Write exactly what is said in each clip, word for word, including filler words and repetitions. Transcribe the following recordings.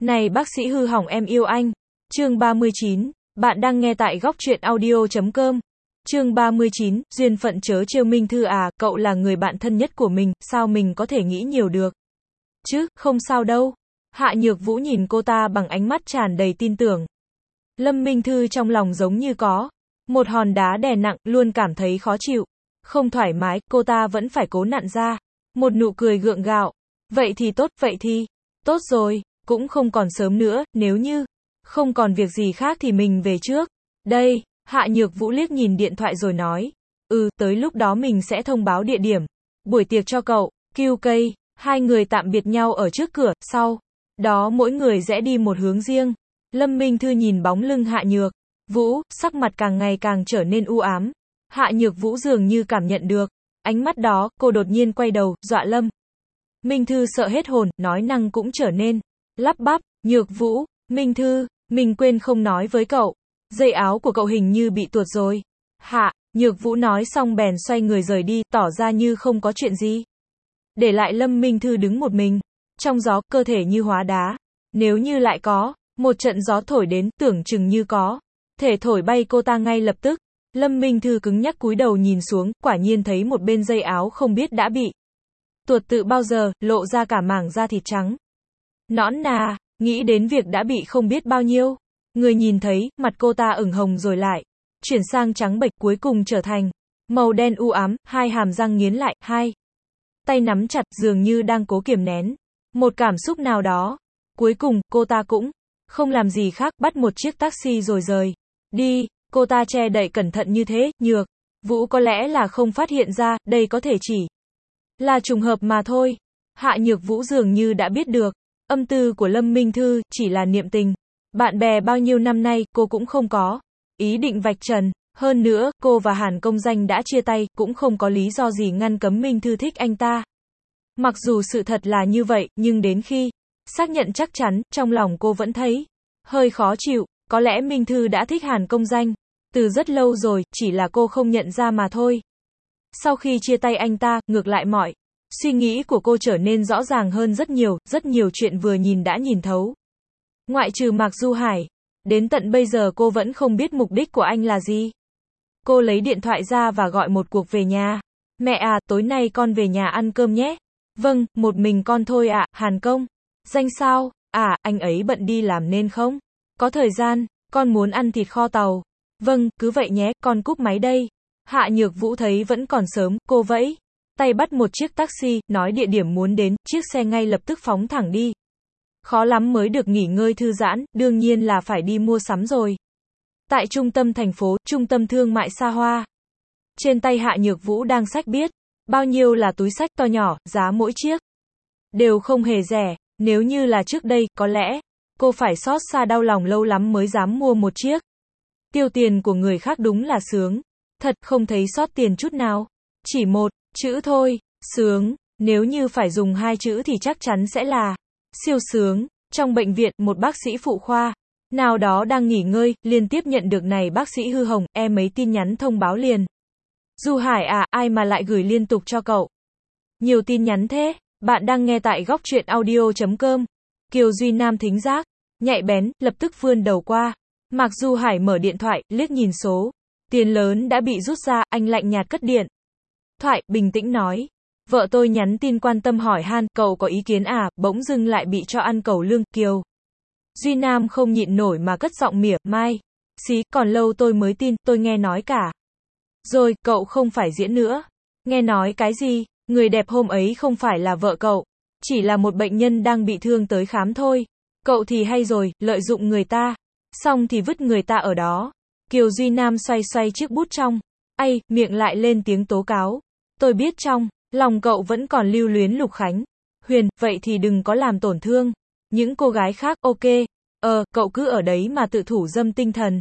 Này bác sĩ hư hỏng em yêu anh. Chương ba mươi chín. Bạn đang nghe tại góc truyện audio chấm com. Chương ba mươi chín. Duyên phận chớ trêu Minh Thư à, cậu là người bạn thân nhất của mình, sao mình có thể nghĩ nhiều được. Chứ, không sao đâu. Hạ Nhược Vũ nhìn cô ta bằng ánh mắt tràn đầy tin tưởng. Lâm Minh Thư trong lòng giống như có một hòn đá đè nặng, luôn cảm thấy khó chịu, không thoải mái, cô ta vẫn phải cố nặn ra một nụ cười gượng gạo. Vậy thì tốt, vậy thì tốt rồi, cũng không còn sớm nữa, nếu như không còn việc gì khác thì mình về trước. Đây, Hạ Nhược Vũ liếc nhìn điện thoại rồi nói, ừ, tới lúc đó mình sẽ thông báo địa điểm buổi tiệc cho cậu. quy ca, hai người tạm biệt nhau ở trước cửa, sau đó mỗi người rẽ đi một hướng riêng. Lâm Minh Thư nhìn bóng lưng Hạ Nhược Vũ, sắc mặt càng ngày càng trở nên u ám. Hạ Nhược Vũ dường như cảm nhận được ánh mắt đó, cô đột nhiên quay đầu, dọa Lâm Minh Thư sợ hết hồn, nói năng cũng trở nên lắp bắp. Nhược Vũ, Minh Thư, mình quên không nói với cậu, dây áo của cậu hình như bị tuột rồi. Hạ Nhược Vũ nói xong bèn xoay người rời đi, tỏ ra như không có chuyện gì. Để lại Lâm Minh Thư đứng một mình trong gió, cơ thể như hóa đá. Nếu như lại có một trận gió thổi đến, tưởng chừng như có thể thổi bay cô ta ngay lập tức. Lâm Minh Thư cứng nhắc cúi đầu nhìn xuống, quả nhiên thấy một bên dây áo không biết đã bị tuột từ bao giờ, lộ ra cả mảng da thịt trắng nõn nà. Nghĩ đến việc đã bị không biết bao nhiêu người nhìn thấy, mặt cô ta ửng hồng rồi lại chuyển sang trắng bệch, cuối cùng trở thành màu đen u ám, hai hàm răng nghiến lại, hai tay nắm chặt, dường như đang cố kiềm nén một cảm xúc nào đó. Cuối cùng, cô ta cũng không làm gì khác, bắt một chiếc taxi rồi rời đi. Cô ta che đậy cẩn thận như thế, Nhược Vũ có lẽ là không phát hiện ra, đây có thể chỉ là trùng hợp mà thôi. Hạ Nhược Vũ dường như đã biết được âm tư của Lâm Minh Thư, chỉ là niệm tình bạn bè bao nhiêu năm nay, cô cũng không có ý định vạch trần. Hơn nữa, cô và Hàn Công Danh đã chia tay, cũng không có lý do gì ngăn cấm Minh Thư thích anh ta. Mặc dù sự thật là như vậy, nhưng đến khi xác nhận chắc chắn, trong lòng cô vẫn thấy hơi khó chịu. Có lẽ Minh Thư đã thích Hàn Công Danh từ rất lâu rồi, chỉ là cô không nhận ra mà thôi. Sau khi chia tay anh ta, ngược lại mọi suy nghĩ của cô trở nên rõ ràng hơn rất nhiều, rất nhiều chuyện vừa nhìn đã nhìn thấu. Ngoại trừ Mạc Du Hải, đến tận bây giờ cô vẫn không biết mục đích của anh là gì. Cô lấy điện thoại ra và gọi một cuộc về nhà. Mẹ à, tối nay con về nhà ăn cơm nhé. Vâng, một mình con thôi ạ. Hàn Công Danh sao? À, anh ấy bận đi làm nên không có thời gian. Con muốn ăn thịt kho tàu. Vâng, cứ vậy nhé, con cúp máy đây. Hạ Nhược Vũ thấy vẫn còn sớm, cô vẫy tay bắt một chiếc taxi, nói địa điểm muốn đến, chiếc xe ngay lập tức phóng thẳng đi. Khó lắm mới được nghỉ ngơi thư giãn, đương nhiên là phải đi mua sắm rồi. Tại trung tâm thành phố, trung tâm thương mại xa hoa. Trên tay Hạ Nhược Vũ đang xách biết bao nhiêu là túi xách to nhỏ, giá mỗi chiếc đều không hề rẻ. Nếu như là trước đây, có lẽ cô phải xót xa đau lòng lâu lắm mới dám mua một chiếc. Tiêu tiền của người khác đúng là sướng. Thật, không thấy sót tiền chút nào. Chỉ một chữ thôi, sướng. Nếu như phải dùng hai chữ thì chắc chắn sẽ là siêu sướng. Trong bệnh viện, một bác sĩ phụ khoa nào đó đang nghỉ ngơi, liên tiếp nhận được này bác sĩ hư hỏng, e mấy tin nhắn thông báo liền. Du Hải à, ai mà lại gửi liên tục cho cậu nhiều tin nhắn thế? Bạn đang nghe tại góc truyện audio chấm com. Kiều Duy Nam thính giác nhạy bén, lập tức vươn đầu qua. Mạc Du Hải mở điện thoại, liếc nhìn số tiền lớn đã bị rút ra, anh lạnh nhạt cất điện thoại, bình tĩnh nói, vợ tôi nhắn tin quan tâm hỏi han, cậu có ý kiến à? Bỗng dưng lại bị cho ăn cẩu lương. Kiều Duy Nam không nhịn nổi mà cất giọng mỉa mai, xí, còn lâu tôi mới tin, tôi nghe nói cả rồi, cậu không phải diễn nữa. Nghe nói cái gì? Người đẹp hôm ấy không phải là vợ cậu, chỉ là một bệnh nhân đang bị thương tới khám thôi. Cậu thì hay rồi, lợi dụng người ta, xong thì vứt người ta ở đó. Kiều Duy Nam xoay xoay chiếc bút trong tay, miệng lại lên tiếng tố cáo. Tôi biết trong lòng cậu vẫn còn lưu luyến Lục Khánh Huyền, vậy thì đừng có làm tổn thương những cô gái khác, ok? Ờ, cậu cứ ở đấy mà tự thủ dâm tinh thần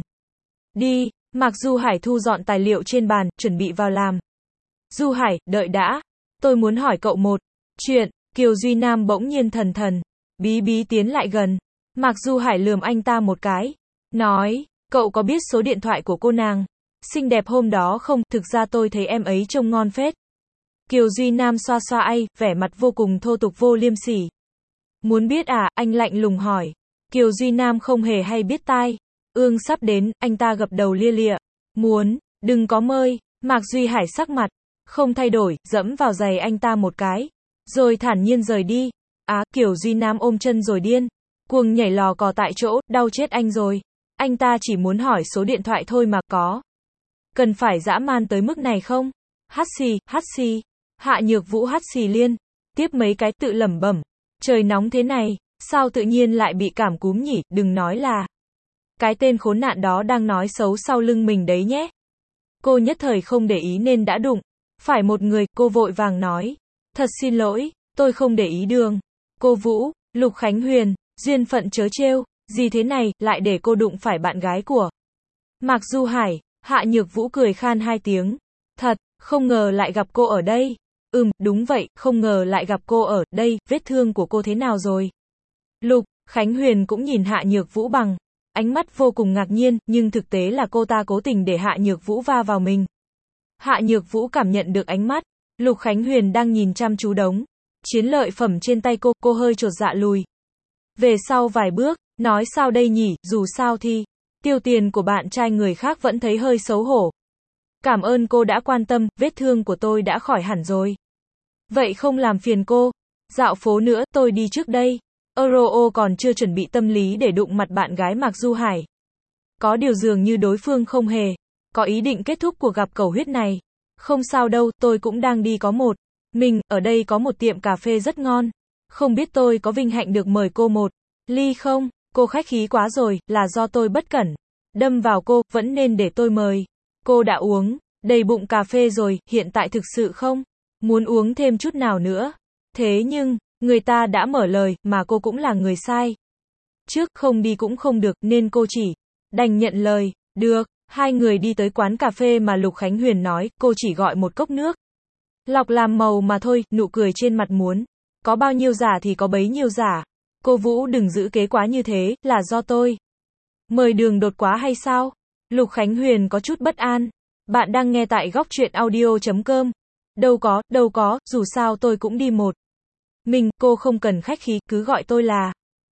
đi. Mạc Du Hải thu dọn tài liệu trên bàn, chuẩn bị vào làm. Du Hải, đợi đã. Tôi muốn hỏi cậu một chuyện. Kiều Duy Nam bỗng nhiên thần thần bí bí tiến lại gần. Mạc Du Hải lườm anh ta một cái, nói, cậu có biết số điện thoại của cô nàng xinh đẹp hôm đó không? Thực ra tôi thấy em ấy trông ngon phết. Kiều Duy Nam xoa xoa ai, vẻ mặt vô cùng thô tục vô liêm sỉ. Muốn biết à? Anh lạnh lùng hỏi. Kiều Duy Nam không hề hay biết tai. Ương sắp đến, anh ta gập đầu lia lịa. Muốn, đừng có mơi. Mạc Duy Hải sắc mặt không thay đổi, dẫm vào giày anh ta một cái, rồi thản nhiên rời đi. Á, Kiều Duy Nam ôm chân rồi điên cuồng nhảy lò cò tại chỗ, đau chết anh rồi. Anh ta chỉ muốn hỏi số điện thoại thôi mà, có cần phải dã man tới mức này không? Hắt xì, hắt xì. Hạ Nhược Vũ hắt xì liên tiếp mấy cái, tự lẩm bẩm, trời nóng thế này, sao tự nhiên lại bị cảm cúm nhỉ, đừng nói là cái tên khốn nạn đó đang nói xấu sau lưng mình đấy nhé. Cô nhất thời không để ý nên đã đụng phải một người, cô vội vàng nói, thật xin lỗi, tôi không để ý đường. Cô Vũ, Lục Khánh Huyền, duyên phận chớ trêu, gì thế này, lại để cô đụng phải bạn gái của Mạc Du Hải. Hạ Nhược Vũ cười khan hai tiếng, thật, không ngờ lại gặp cô ở đây. Ừm, đúng vậy, không ngờ lại gặp cô ở đây, vết thương của cô thế nào rồi? Lục Khánh Huyền cũng nhìn Hạ Nhược Vũ bằng ánh mắt vô cùng ngạc nhiên, nhưng thực tế là cô ta cố tình để Hạ Nhược Vũ va vào mình. Hạ Nhược Vũ cảm nhận được ánh mắt Lục Khánh Huyền đang nhìn chăm chú đống chiến lợi phẩm trên tay cô, cô hơi chột dạ lùi về sau vài bước, nói sao đây nhỉ, dù sao thì tiêu tiền của bạn trai người khác vẫn thấy hơi xấu hổ. Cảm ơn cô đã quan tâm, vết thương của tôi đã khỏi hẳn rồi. Vậy không làm phiền cô dạo phố nữa, tôi đi trước đây. Euro còn chưa chuẩn bị tâm lý để đụng mặt bạn gái Mạc Du Hải. Có điều dường như đối phương không hề có ý định kết thúc cuộc gặp cầu huyết này. Không sao đâu, tôi cũng đang đi có một mình, ở đây có một tiệm cà phê rất ngon. Không biết tôi có vinh hạnh được mời cô một ly không? Cô khách khí quá rồi, là do tôi bất cẩn đâm vào cô, vẫn nên để tôi mời. Cô đã uống đầy bụng cà phê rồi, hiện tại thực sự không muốn uống thêm chút nào nữa. Thế nhưng, người ta đã mở lời, mà cô cũng là người sai. Trước không đi cũng không được, nên cô chỉ đành nhận lời. Được, hai người đi tới quán cà phê mà Lục Khánh Huyền nói, cô chỉ gọi một cốc nước lọc làm màu mà thôi, nụ cười trên mặt muốn có bao nhiêu giả thì có bấy nhiêu giả. Cô Vũ đừng giữ kế quá như thế, là do tôi mời đường đột quá hay sao? Lục Khánh Huyền có chút bất an. Bạn đang nghe tại góc truyện audio chấm com. Đâu có, đâu có, dù sao tôi cũng đi một mình, cô không cần khách khí, cứ gọi tôi là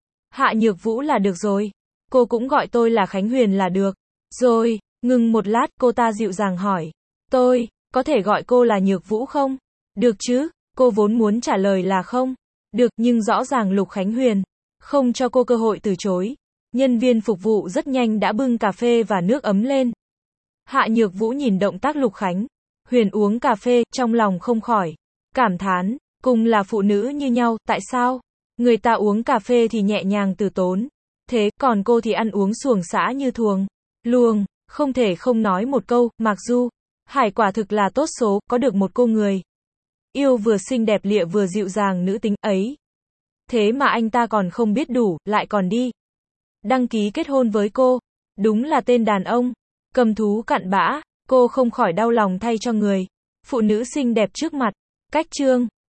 Hạ Nhược Vũ là được rồi. Cô cũng gọi tôi là Khánh Huyền là được. Rồi, ngừng một lát, cô ta dịu dàng hỏi, tôi có thể gọi cô là Nhược Vũ không? Được chứ, cô vốn muốn trả lời là không. Được, nhưng rõ ràng Lục Khánh Huyền không cho cô cơ hội từ chối. Nhân viên phục vụ rất nhanh đã bưng cà phê và nước ấm lên. Hạ Nhược Vũ nhìn động tác Lục Khánh Huyền uống cà phê, trong lòng không khỏi cảm thán, cùng là phụ nữ như nhau, tại sao người ta uống cà phê thì nhẹ nhàng từ tốn, thế còn cô thì ăn uống xuồng xã như thuồng luồng. Không thể không nói một câu, Mạc Du Hải quả thực là tốt số, có được một cô người yêu vừa xinh đẹp lịa vừa dịu dàng nữ tính ấy. Thế mà anh ta còn không biết đủ, lại còn đi đăng ký kết hôn với cô. Đúng là tên đàn ông cầm thú cặn bã. Cô không khỏi đau lòng thay cho người phụ nữ xinh đẹp trước mặt. Cách chương